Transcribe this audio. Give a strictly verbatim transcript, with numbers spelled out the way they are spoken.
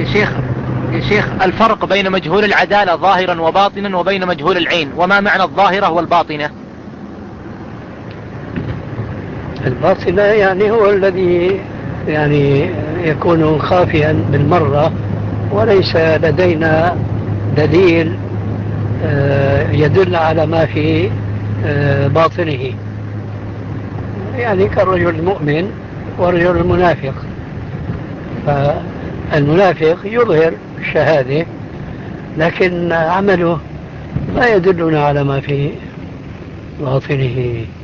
شيخ شيخ الفرق بين مجهول العدالة ظاهرا وباطنا وبين مجهول العين، وما معنى الظاهرة والباطنة؟ الباطنة يعني هو الذي يعني يكون خافيا بالمرة وليس لدينا دليل يدل على ما في باطنه، يعني كالرجل المؤمن والرجل المنافق. فالمنافق يظهر الشهادة لكن عمله لا يدلنا على ما في باطنه.